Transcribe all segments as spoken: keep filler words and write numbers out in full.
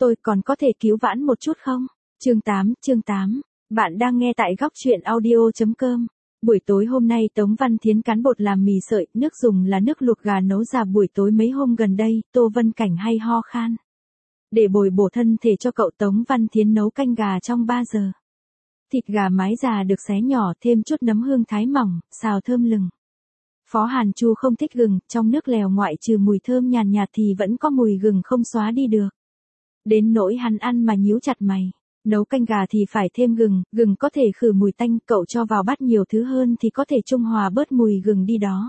tôi còn có thể cứu vãn một chút không? Chương tám, chương tám. Bạn đang nghe tại góc truyện audio chấm com. Buổi tối hôm nay Tống Văn Thiến cán bột làm mì sợi, nước dùng là nước luộc gà nấu già buổi tối mấy hôm gần đây, Tô Vân Cảnh hay ho khan. Để bồi bổ thân thể cho cậu Tống Văn Thiến nấu canh gà trong ba giờ. Thịt gà mái già được xé nhỏ thêm chút nấm hương thái mỏng, xào thơm lừng. Phó Hàn Chu không thích gừng, trong nước lèo ngoại trừ mùi thơm nhàn nhạt, nhạt thì vẫn có mùi gừng không xóa đi được. Đến nỗi hắn ăn mà nhíu chặt mày. Nấu canh gà thì phải thêm gừng, gừng có thể khử mùi tanh, cậu cho vào bát nhiều thứ hơn thì có thể trung hòa bớt mùi gừng đi đó.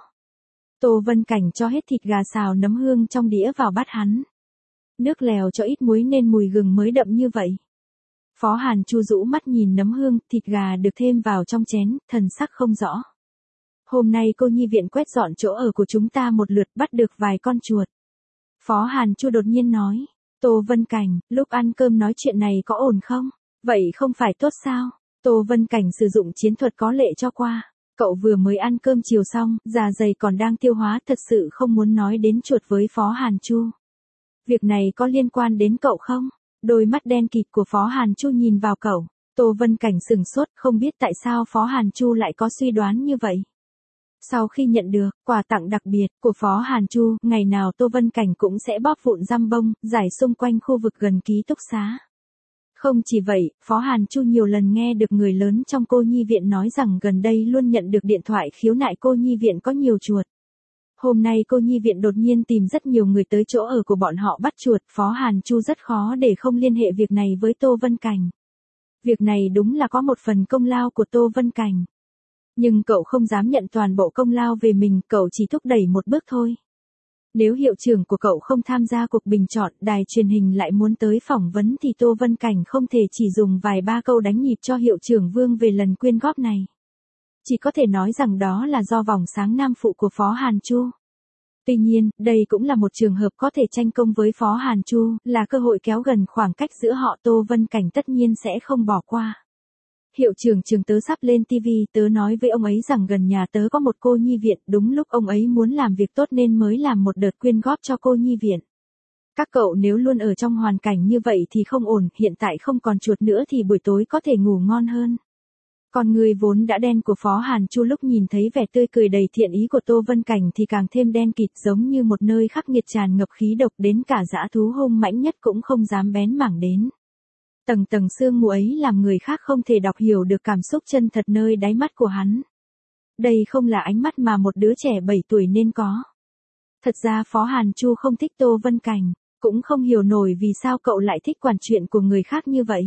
Tô Vân Cảnh cho hết thịt gà xào nấm hương trong đĩa vào bát hắn. Nước lèo cho ít muối nên mùi gừng mới đậm như vậy. Phó Hàn Chu rũ mắt nhìn nấm hương, thịt gà được thêm vào trong chén, thần sắc không rõ. Hôm nay cô nhi viện quét dọn chỗ ở của chúng ta một lượt, bắt được vài con chuột. Phó Hàn Chu đột nhiên nói. Tô Vân Cảnh, lúc ăn cơm nói chuyện này có ổn không? Vậy không phải tốt sao? Tô Vân Cảnh sử dụng chiến thuật có lệ cho qua. Cậu vừa mới ăn cơm chiều xong, dạ dày còn đang tiêu hóa, thật sự không muốn nói đến chuột với Phó Hàn Chu. Việc này có liên quan đến cậu không? Đôi mắt đen kịt của Phó Hàn Chu nhìn vào cậu. Tô Vân Cảnh sừng sốt, không biết tại sao Phó Hàn Chu lại có suy đoán như vậy. Sau khi nhận được quà tặng đặc biệt của Phó Hàn Chu, ngày nào Tô Vân Cảnh cũng sẽ bóp vụn răm bông, rải xung quanh khu vực gần ký túc xá. Không chỉ vậy, Phó Hàn Chu nhiều lần nghe được người lớn trong cô nhi viện nói rằng gần đây luôn nhận được điện thoại khiếu nại cô nhi viện có nhiều chuột. Hôm nay cô nhi viện đột nhiên tìm rất nhiều người tới chỗ ở của bọn họ bắt chuột, Phó Hàn Chu rất khó để không liên hệ việc này với Tô Vân Cảnh. Việc này đúng là có một phần công lao của Tô Vân Cảnh. Nhưng cậu không dám nhận toàn bộ công lao về mình, cậu chỉ thúc đẩy một bước thôi. Nếu hiệu trưởng của cậu không tham gia cuộc bình chọn, đài truyền hình lại muốn tới phỏng vấn thì Tô Vân Cảnh không thể chỉ dùng vài ba câu đánh nhịp cho hiệu trưởng Vương về lần quyên góp này. Chỉ có thể nói rằng đó là do vòng sáng nam phụ của Phó Hàn Chu. Tuy nhiên, đây cũng là một trường hợp có thể tranh công với Phó Hàn Chu, là cơ hội kéo gần khoảng cách giữa họ. Tô Vân Cảnh tất nhiên sẽ không bỏ qua. Hiệu trưởng trường tớ sắp lên ti vi, tớ nói với ông ấy rằng gần nhà tớ có một cô nhi viện, đúng lúc ông ấy muốn làm việc tốt nên mới làm một đợt quyên góp cho cô nhi viện. Các cậu nếu luôn ở trong hoàn cảnh như vậy thì không ổn, hiện tại không còn chuột nữa thì buổi tối có thể ngủ ngon hơn. Còn người vốn đã đen của Phó Hàn Chu lúc nhìn thấy vẻ tươi cười đầy thiện ý của Tô Vân Cảnh thì càng thêm đen kịt, giống như một nơi khắc nghiệt tràn ngập khí độc, đến cả dã thú hung mãnh nhất cũng không dám bén mảng đến. Tầng tầng sương mù ấy làm người khác không thể đọc hiểu được cảm xúc chân thật nơi đáy mắt của hắn. Đây không là ánh mắt mà một đứa trẻ bảy tuổi nên có. Thật ra Phó Hàn Chu không thích Tô Vân Cảnh, cũng không hiểu nổi vì sao cậu lại thích quản chuyện của người khác như vậy.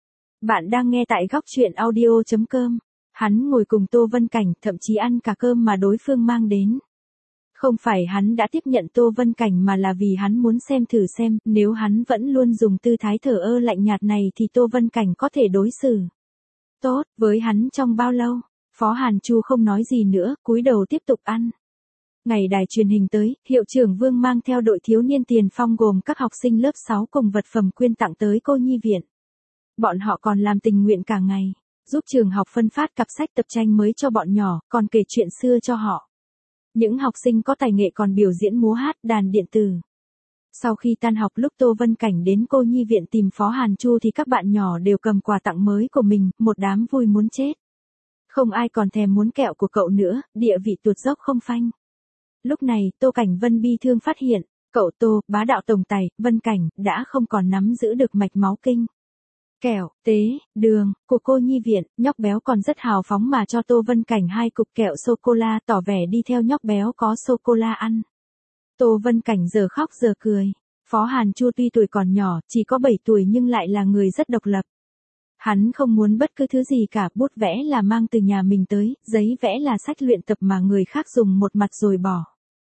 Bạn đang nghe tại góc truyện audio chấm com. Hắn ngồi cùng Tô Vân Cảnh, thậm chí ăn cả cơm mà đối phương mang đến. Không phải hắn đã tiếp nhận Tô Vân Cảnh mà là vì hắn muốn xem thử xem, nếu hắn vẫn luôn dùng tư thái thờ ơ lạnh nhạt này thì Tô Vân Cảnh có thể đối xử tốt với hắn trong bao lâu. Phó Hàn Chu không nói gì nữa, cúi đầu tiếp tục ăn. Ngày đài truyền hình tới, hiệu trưởng Vương mang theo đội thiếu niên tiền phong gồm các học sinh lớp sáu cùng vật phẩm quyên tặng tới cô nhi viện. Bọn họ còn làm tình nguyện cả ngày, giúp trường học phân phát cặp sách tập tranh mới cho bọn nhỏ, còn kể chuyện xưa cho họ. Những học sinh có tài nghệ còn biểu diễn múa hát, đàn điện tử. Sau khi tan học lúc Tô Vân Cảnh đến cô nhi viện tìm Phó Hàn Chu thì các bạn nhỏ đều cầm quà tặng mới của mình, một đám vui muốn chết. Không ai còn thèm muốn kẹo của cậu nữa, địa vị tuột dốc không phanh. Lúc này, Tô Cảnh Vân bi thương phát hiện, cậu Tô, bá đạo tổng tài, Vân Cảnh, đã không còn nắm giữ được mạch máu kinh. Kẹo, tế, đường, của cô nhi viện, nhóc béo còn rất hào phóng mà cho Tô Vân Cảnh hai cục kẹo sô-cô-la, tỏ vẻ đi theo nhóc béo có sô-cô-la ăn. Tô Vân Cảnh giờ khóc giờ cười. Phó Hàn Chu tuy tuổi còn nhỏ, chỉ có bảy tuổi nhưng lại là người rất độc lập. Hắn không muốn bất cứ thứ gì cả, bút vẽ là mang từ nhà mình tới, giấy vẽ là sách luyện tập mà người khác dùng một mặt rồi bỏ.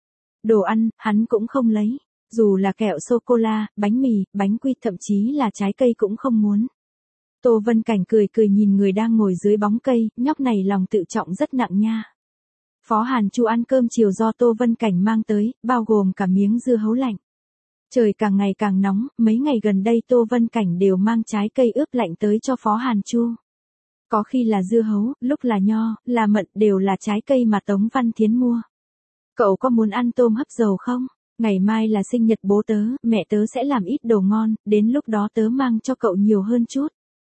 Đồ ăn, hắn cũng không lấy. Dù là kẹo sô-cô-la, bánh mì, bánh quy, thậm chí là trái cây cũng không muốn. Tô Vân Cảnh cười cười nhìn người đang ngồi dưới bóng cây, nhóc này lòng tự trọng rất nặng nha. Phó Hàn Chu ăn cơm chiều do Tô Vân Cảnh mang tới, bao gồm cả miếng dưa hấu lạnh. Trời càng ngày càng nóng, mấy ngày gần đây Tô Vân Cảnh đều mang trái cây ướp lạnh tới cho Phó Hàn Chu. Có khi là dưa hấu, lúc là nho, là mận, đều là trái cây mà Tống Văn Thiến mua. Cậu có muốn ăn tôm hấp dầu không? Ngày mai là sinh nhật bố tớ, mẹ tớ sẽ làm ít đồ ngon, đến lúc đó tớ mang cho cậu nhiều hơn chút.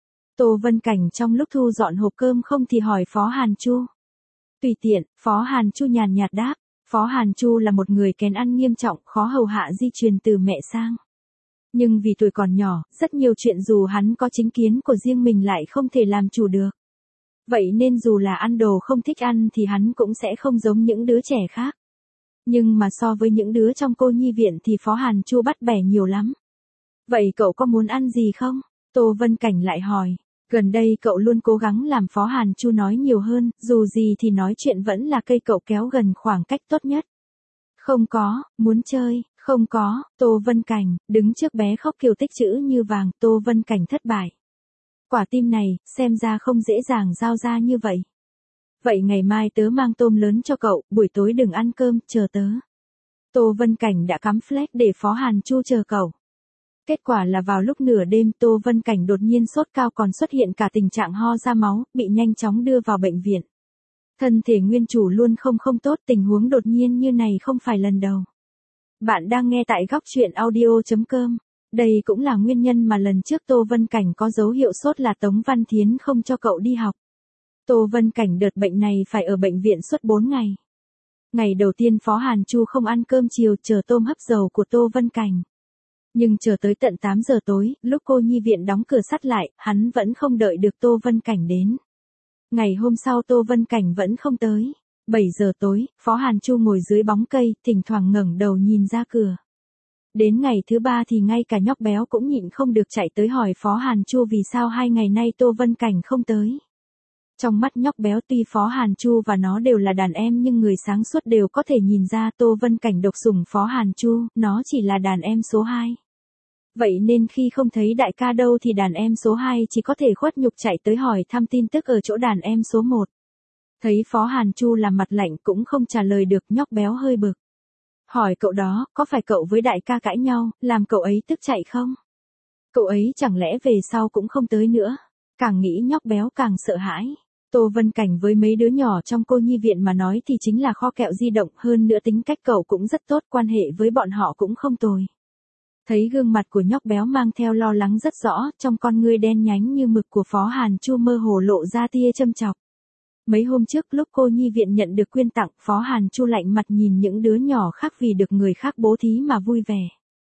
Tô Vân Cảnh trong lúc thu dọn hộp cơm không thì hỏi Phó Hàn Chu. Tùy tiện, Phó Hàn Chu nhàn nhạt đáp. Phó Hàn Chu là một người kén ăn nghiêm trọng, khó hầu hạ di truyền từ mẹ sang. Nhưng vì tuổi còn nhỏ, rất nhiều chuyện dù hắn có chính kiến của riêng mình lại không thể làm chủ được. Vậy nên dù là ăn đồ không thích ăn thì hắn cũng sẽ không giống những đứa trẻ khác. Nhưng mà so với những đứa trong cô nhi viện thì Phó Hàn Chu bắt bẻ nhiều lắm. Vậy cậu có muốn ăn gì không? Tô Vân Cảnh lại hỏi. Gần đây cậu luôn cố gắng làm Phó Hàn Chu nói nhiều hơn, dù gì thì nói chuyện vẫn là cây cậu kéo gần khoảng cách tốt nhất. Không có, muốn chơi, không có, Tô Vân Cảnh, đứng trước bé khóc kiều tích chữ như vàng, Tô Vân Cảnh thất bại. Quả tim này, xem ra không dễ dàng giao ra như vậy. Vậy ngày mai tớ mang tôm lớn cho cậu, buổi tối đừng ăn cơm, chờ tớ. Tô Vân Cảnh đã cắm flag để Phó Hàn Chu chờ cậu. Kết quả là vào lúc nửa đêm Tô Vân Cảnh đột nhiên sốt cao còn xuất hiện cả tình trạng ho ra máu, bị nhanh chóng đưa vào bệnh viện. Thân thể nguyên chủ luôn không không tốt, tình huống đột nhiên như này không phải lần đầu. Bạn đang nghe tại góc truyện audio chấm com. Đây cũng là nguyên nhân mà lần trước Tô Vân Cảnh có dấu hiệu sốt là Tống Văn Thiến không cho cậu đi học. Tô Vân Cảnh đợt bệnh này phải ở bệnh viện suốt bốn ngày. Ngày đầu tiên Phó Hàn Chu không ăn cơm chiều chờ tôm hấp dầu của Tô Vân Cảnh. Nhưng chờ tới tận tám giờ tối, lúc cô nhi viện đóng cửa sắt lại, hắn vẫn không đợi được Tô Vân Cảnh đến. Ngày hôm sau Tô Vân Cảnh vẫn không tới. bảy giờ tối, Phó Hàn Chu ngồi dưới bóng cây, thỉnh thoảng ngẩng đầu nhìn ra cửa. Đến ngày thứ ba thì ngay cả nhóc béo cũng nhịn không được chạy tới hỏi Phó Hàn Chu vì sao hai ngày nay Tô Vân Cảnh không tới. Trong mắt nhóc béo tuy Phó Hàn Chu và nó đều là đàn em nhưng người sáng suốt đều có thể nhìn ra Tô Vân Cảnh độc sủng Phó Hàn Chu, nó chỉ là đàn em số hai. Vậy nên khi không thấy đại ca đâu thì đàn em số hai chỉ có thể khuất nhục chạy tới hỏi thăm tin tức ở chỗ đàn em số một. Thấy Phó Hàn Chu làm mặt lạnh cũng không trả lời được, nhóc béo hơi bực. Hỏi cậu đó, có phải cậu với đại ca cãi nhau, làm cậu ấy tức chạy không? Cậu ấy chẳng lẽ về sau cũng không tới nữa? Càng nghĩ nhóc béo càng sợ hãi. Tô Vân Cảnh với mấy đứa nhỏ trong cô nhi viện mà nói thì chính là kho kẹo di động, hơn nữa tính cách cậu cũng rất tốt, quan hệ với bọn họ cũng không tồi. Thấy gương mặt của nhóc béo mang theo lo lắng rất rõ, trong con ngươi đen nhánh như mực của Phó Hàn Chu mơ hồ lộ ra tia châm chọc. Mấy hôm trước lúc cô nhi viện nhận được quyên tặng, Phó Hàn Chu lạnh mặt nhìn những đứa nhỏ khác vì được người khác bố thí mà vui vẻ.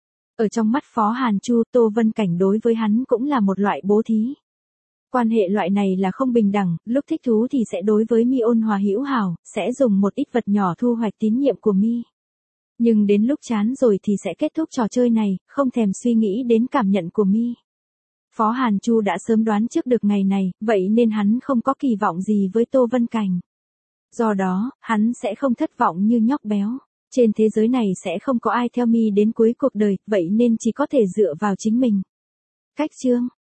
Ở trong mắt Phó Hàn Chu, Tô Vân Cảnh đối với hắn cũng là một loại bố thí. Quan hệ loại này là không bình đẳng, lúc thích thú thì sẽ đối với Mi ôn hòa hữu hảo, sẽ dùng một ít vật nhỏ thu hoạch tín nhiệm của Mi. Nhưng đến lúc chán rồi thì sẽ kết thúc trò chơi này, không thèm suy nghĩ đến cảm nhận của Mi. Phó Hàn Chu đã sớm đoán trước được ngày này, vậy nên hắn không có kỳ vọng gì với Tô Vân Cảnh. Do đó, hắn sẽ không thất vọng như nhóc béo. Trên thế giới này sẽ không có ai theo Mi đến cuối cuộc đời, vậy nên chỉ có thể dựa vào chính mình. Cách chương